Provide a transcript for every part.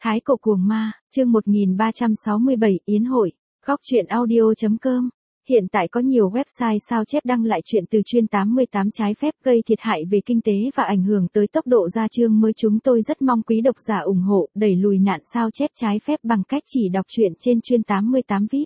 Thái cổ cuồng ma, chương 1367, Yến hội, góc truyện audio.com. Hiện tại có nhiều website sao chép đăng lại chuyện từ chuyên 88 trái phép gây thiệt hại về kinh tế và ảnh hưởng tới tốc độ ra chương mới. Chúng tôi rất mong quý độc giả ủng hộ, đẩy lùi nạn sao chép trái phép bằng cách chỉ đọc truyện trên chuyên 88 VIP.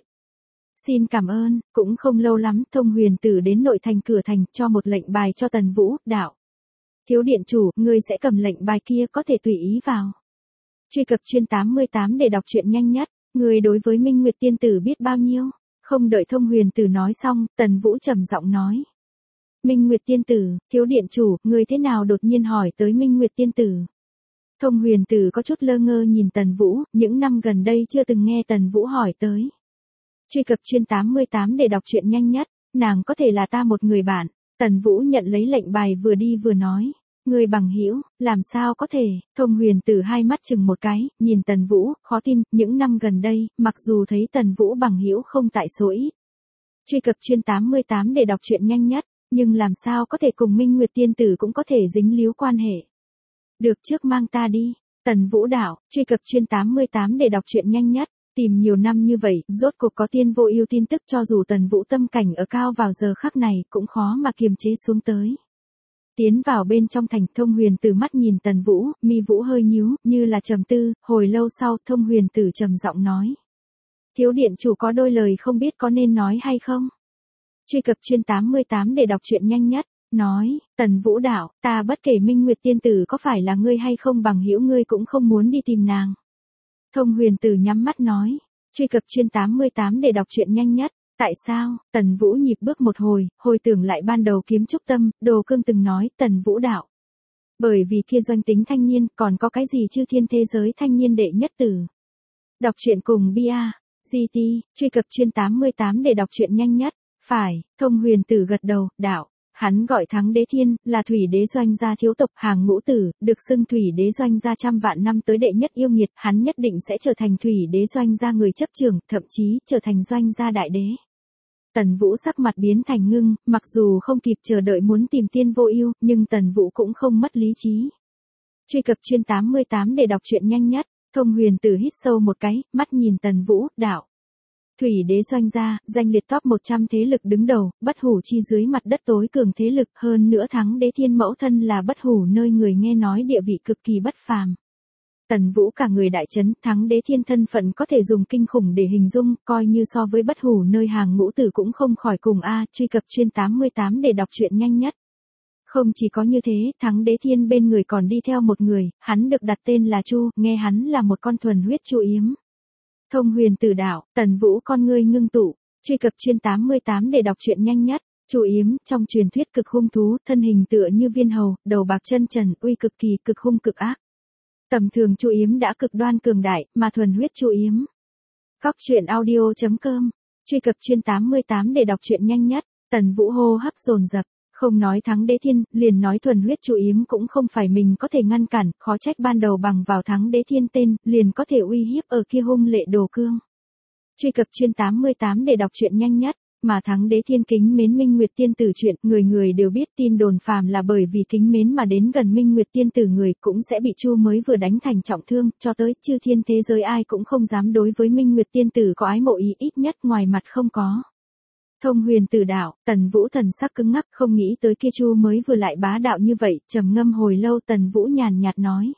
Xin cảm ơn. Cũng không lâu lắm, Thông Huyền Tử đến nội thành Cửa Thành cho một lệnh bài cho Tần Vũ, đạo. Thiếu điện chủ, ngươi sẽ cầm lệnh bài kia, có thể tùy ý vào. Truy cập chuyên 88 để đọc truyện nhanh nhất. Người đối với Minh Nguyệt Tiên Tử biết bao nhiêu? Không đợi Thông Huyền Tử nói xong, Tần Vũ trầm giọng nói. Minh Nguyệt Tiên Tử, thiếu điện chủ, người thế nào đột nhiên hỏi tới Minh Nguyệt Tiên Tử? Thông Huyền Tử có chút lơ ngơ nhìn Tần Vũ, những năm gần đây chưa từng nghe Tần Vũ hỏi tới. Truy cập chuyên 88 để đọc truyện nhanh nhất, nàng có thể là ta một người bạn. Tần Vũ nhận lấy lệnh bài vừa đi vừa nói. Người bằng hữu, làm sao có thể? Thông Huyền Tử hai mắt chừng một cái, nhìn Tần Vũ, khó tin, những năm gần đây, mặc dù thấy Tần Vũ bằng hữu không tại số ít. Truy cập chuyên 88 để đọc truyện nhanh nhất, nhưng làm sao có thể cùng Minh Nguyệt Tiên Tử cũng có thể dính líu quan hệ. Được, trước mang ta đi. Tần Vũ đạo, truy cập chuyên 88 để đọc truyện nhanh nhất. Tìm nhiều năm như vậy, rốt cuộc có Tiên Vô Ưu tin tức, cho dù Tần Vũ tâm cảnh ở cao vào giờ khắc này, cũng khó mà kiềm chế xuống tới. Tiến vào bên trong thành, Thông Huyền Tử mắt nhìn Tần Vũ, mi vũ hơi nhíu, như là trầm tư. Hồi lâu sau, Thông Huyền Tử trầm giọng nói. Thiếu điện chủ có đôi lời không biết có nên nói hay không? Truy cập chuyên 88 để đọc truyện nhanh nhất. Nói, Tần Vũ đạo, ta bất kể Minh Nguyệt Tiên Tử có phải là ngươi hay không bằng hữu, ngươi cũng không muốn đi tìm nàng. Thông Huyền Tử nhắm mắt nói. Truy cập chuyên 88 để đọc truyện nhanh nhất. Tại sao? Tần Vũ nhịp bước một hồi, hồi tưởng lại ban đầu Kiếm Trúc Tâm, Đồ Cương từng nói. Tần Vũ đạo. Bởi vì kia doanh tính thanh niên, còn có cái gì chứ thiên thế giới thanh niên đệ nhất tử. Đọc truyện cùng Bia, GT, truy cập chuyên 88 để đọc truyện nhanh nhất. Phải, Thông Huyền Tử gật đầu, đạo. Hắn gọi Thắng Đế Thiên, là Thủy Đế doanh gia thiếu tộc hàng ngũ tử, được xưng Thủy Đế doanh gia trăm vạn năm tới đệ nhất yêu nghiệt, hắn nhất định sẽ trở thành Thủy Đế doanh gia người chấp trưởng, thậm chí trở thành doanh gia đại đế. Tần Vũ sắc mặt biến thành ngưng, mặc dù không kịp chờ đợi muốn tìm Tiên Vô Ưu, nhưng Tần Vũ cũng không mất lý trí. Truy cập chuyên 88 để đọc truyện nhanh nhất. Thông Huyền Tử hít sâu một cái, mắt nhìn Tần Vũ, đạo. Thủy Đế doanh gia, danh liệt top 100 thế lực đứng đầu, bất hủ chi dưới mặt đất tối cường thế lực, hơn nữa Thắng Đế Thiên mẫu thân là bất hủ, nơi người nghe nói địa vị cực kỳ bất phàm. Tần Vũ cả người đại chấn, Thắng Đế Thiên thân phận có thể dùng kinh khủng để hình dung, coi như so với bất hủ nơi hàng ngũ tử cũng không khỏi cùng a. Truy cập chuyên 88 để đọc truyện nhanh nhất. Không chỉ có như thế, Thắng Đế Thiên bên người còn đi theo một người, hắn được đặt tên là Chu, nghe hắn là một con thuần huyết Chu Yếm. Thông Huyền Tử đạo, Tần Vũ con ngươi ngưng tụ, truy cập chuyên 88 để đọc truyện nhanh nhất. Chu Yếm, trong truyền thuyết cực hung thú, thân hình tựa như viên hầu, đầu bạc chân trần, uy cực kỳ, cực hung cực ác. Tầm thường Chu Yếm đã cực đoan cường đại, mà thuần huyết Chu Yếm. Góc truyện audio.com, truy cập chuyên 88 để đọc truyện nhanh nhất. Tần Vũ hô hấp dồn dập, không nói Thắng Đế Thiên, liền nói thuần huyết Chu Yếm cũng không phải mình có thể ngăn cản, khó trách ban đầu bằng vào Thắng Đế Thiên tên, liền có thể uy hiếp ở kia hung lệ Đồ Cương. Truy cập chuyên 88 để đọc truyện nhanh nhất. Mà Thắng Đế Thiên kính mến Minh Nguyệt Tiên Tử chuyện, người người đều biết, tin đồn phàm là bởi vì kính mến mà đến gần Minh Nguyệt Tiên Tử người cũng sẽ bị Chu mới vừa đánh thành trọng thương, cho tới chư thiên thế giới ai cũng không dám đối với Minh Nguyệt Tiên Tử có ái mộ ý, ít nhất ngoài mặt không có. Thông Huyền Tử đạo, Tần Vũ thần sắc cứng ngắc, không nghĩ tới kia Chu mới vừa lại bá đạo như vậy, trầm ngâm hồi lâu, Tần Vũ nhàn nhạt nói.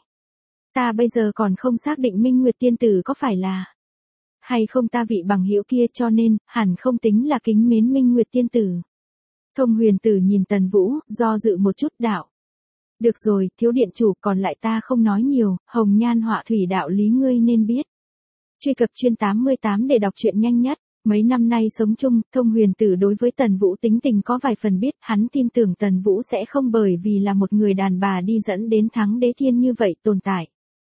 Ta bây giờ còn không xác định Minh Nguyệt Tiên Tử có phải là hay không ta vị bằng hữu kia, cho nên, hẳn không tính là kính mến Minh Nguyệt Tiên Tử. Thông Huyền Tử nhìn Tần Vũ, do dự một chút, đạo. Được rồi, thiếu điện chủ, còn lại ta không nói nhiều, hồng nhan họa thủy đạo lý ngươi nên biết. Truy cập chuyên 88 để đọc truyện nhanh nhất. Mấy năm nay sống chung, Thông Huyền Tử đối với Tần Vũ tính tình có vài phần biết, hắn tin tưởng Tần Vũ sẽ không bởi vì là một người đàn bà đi dẫn đến Thắng Đế Thiên như vậy tồn tại.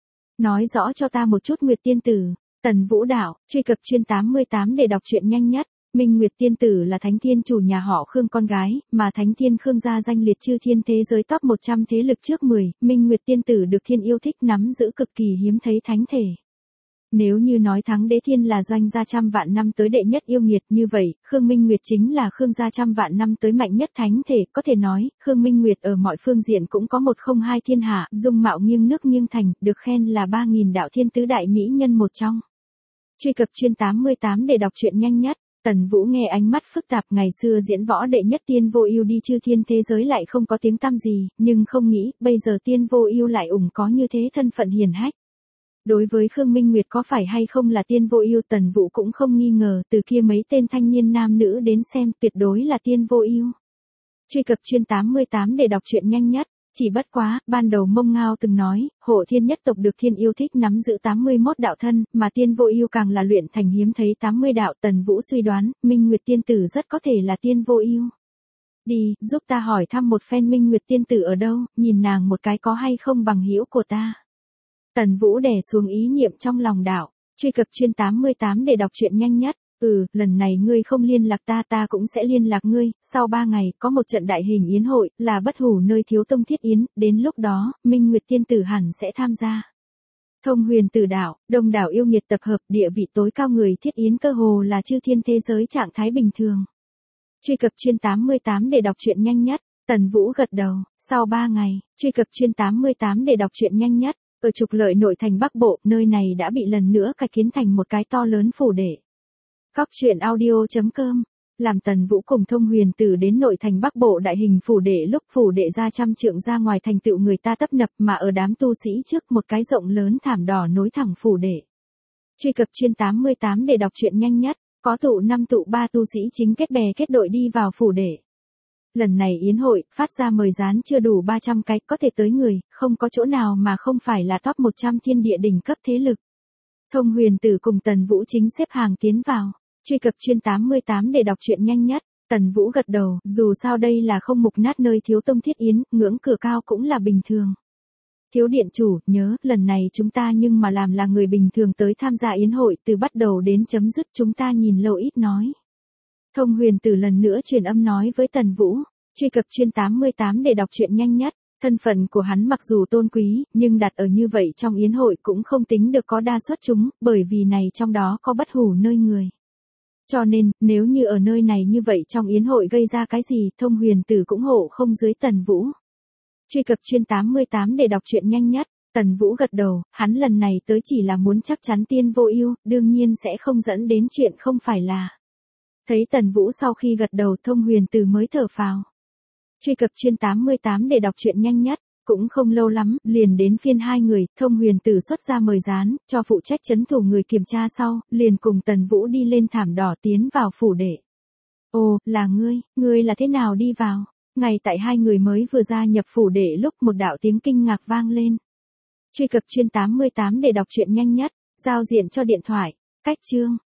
Nói rõ cho ta một chút Nguyệt Tiên Tử. Tần Vũ đạo, truy cập chuyên 88 để đọc truyện nhanh nhất. Minh Nguyệt Tiên Tử là Thánh Thiên chủ nhà họ Khương con gái, mà Thánh Thiên Khương gia danh liệt chư thiên thế giới top 100 thế lực trước 10, Minh Nguyệt Tiên Tử được thiên yêu thích, nắm giữ cực kỳ hiếm thấy thánh thể. Nếu như nói Thắng Đế Thiên là doanh gia trăm vạn năm tới đệ nhất yêu nghiệt như vậy, Khương Minh Nguyệt chính là Khương gia trăm vạn năm tới mạnh nhất thánh thể, có thể nói, Khương Minh Nguyệt ở mọi phương diện cũng có một không hai thiên hạ, dung mạo nghiêng nước nghiêng thành, được khen là 3.000 đạo thiên tứ đại mỹ nhân một trong. Truy cập chuyên 88 để đọc truyện nhanh nhất. Tần Vũ nghe ánh mắt phức tạp, ngày xưa diễn võ đệ nhất Tiên Vô Ưu đi chư thiên thế giới lại không có tiếng tăm gì, nhưng không nghĩ, bây giờ Tiên Vô Ưu lại có như thế thân phận hiển hách. Đối với Khương Minh Nguyệt có phải hay không là Tiên Vô Ưu, Tần Vũ cũng không nghi ngờ, từ kia mấy tên thanh niên nam nữ đến xem, tuyệt đối là Tiên Vô Ưu. Truy cập chuyên 88 để đọc truyện nhanh nhất. Chỉ bất quá, ban đầu Mông Ngao từng nói, Hộ Thiên nhất tộc được Thiên yêu thích nắm giữ 81 đạo thân, mà Tiên Vô Ưu càng là luyện thành hiếm thấy 80 đạo. Tần Vũ suy đoán, Minh Nguyệt tiên tử rất có thể là Tiên Vô Ưu. Đi, giúp ta hỏi thăm một phen Minh Nguyệt tiên tử ở đâu, nhìn nàng một cái có hay không bằng hữu của ta. Tần Vũ đè xuống ý niệm trong lòng đạo. Truy cập chuyên 88 để đọc truyện nhanh nhất. Lần này ngươi không liên lạc ta, ta cũng sẽ liên lạc ngươi. Sau 3 ngày, có một trận đại hình yến hội, là Bất Hủ nơi Thiếu Tông thiết yến, đến lúc đó, Minh Nguyệt tiên tử hẳn sẽ tham gia. Thông Huyền Tử đạo, đông đảo yêu nghiệt tập hợp, địa vị tối cao người thiết yến cơ hồ là chư thiên thế giới trạng thái bình thường. Truy cập chuyên 88 để đọc truyện nhanh nhất. Tần Vũ gật đầu. Sau 3 ngày, truy cập chuyên 88 để đọc truyện nhanh nhất. Ở Trục Lợi nội thành Bắc Bộ, nơi này đã bị lần nữa cải kiến thành một cái to lớn phủ đệ. Góc truyện audio.com. Làm Tần Vũ cùng Thông Huyền Tử đến nội thành Bắc Bộ đại hình phủ đệ, lúc phủ đệ ra trăm trượng ra ngoài thành tựu người ta tấp nập, mà ở đám tu sĩ trước một cái rộng lớn thảm đỏ nối thẳng phủ đệ. Truy cập chuyên 88 để đọc truyện nhanh nhất. Có tụ 5 tụ 3 tu sĩ chính kết bè kết đội đi vào phủ đệ. Lần này yến hội, phát ra mời dán chưa đủ 300 cái, có thể tới người, không có chỗ nào mà không phải là top 100 thiên địa đỉnh cấp thế lực. Thông Huyền Tử cùng Tần Vũ chính xếp hàng tiến vào. Truy cập chuyên 88 để đọc truyện nhanh nhất. Tần Vũ gật đầu, dù sao đây là không mục nát nơi Thiếu Tông thiết yến, ngưỡng cửa cao cũng là bình thường. Thiếu điện chủ, nhớ, lần này chúng ta nhưng mà làm là người bình thường tới tham gia yến hội, từ bắt đầu đến chấm dứt chúng ta nhìn lâu ít nói. Thông Huyền Tử lần nữa truyền âm nói với Tần Vũ. Truy cập chuyên 88 để đọc truyện nhanh nhất. Thân phận của hắn mặc dù tôn quý, nhưng đặt ở như vậy trong yến hội cũng không tính được có đa xuất chúng, bởi vì này trong đó có Bất Hủ nơi người. Cho nên, nếu như ở nơi này như vậy trong yến hội gây ra cái gì, Thông Huyền Tử cũng hộ không dưới Tần Vũ. Truy cập chuyên 88 để đọc truyện nhanh nhất. Tần Vũ gật đầu, hắn lần này tới chỉ là muốn chắc chắn Tiên Vô Ưu, đương nhiên sẽ không dẫn đến chuyện không phải là. Thấy Tần Vũ sau khi gật đầu, Thông Huyền Tử mới thở phào. Truy cập chuyên 88 để đọc truyện nhanh nhất. Cũng không lâu lắm, liền đến phiên hai người, Thông Huyền Tử xuất ra mời dán, cho phụ trách trấn thủ người kiểm tra sau, liền cùng Tần Vũ đi lên thảm đỏ tiến vào phủ đệ. Ồ, là ngươi là thế nào đi vào? Ngay tại hai người mới vừa gia nhập phủ đệ lúc một đạo tiếng kinh ngạc vang lên. Truy cập chuyên 88 để đọc truyện nhanh nhất. Giao diện cho điện thoại. Cách chương.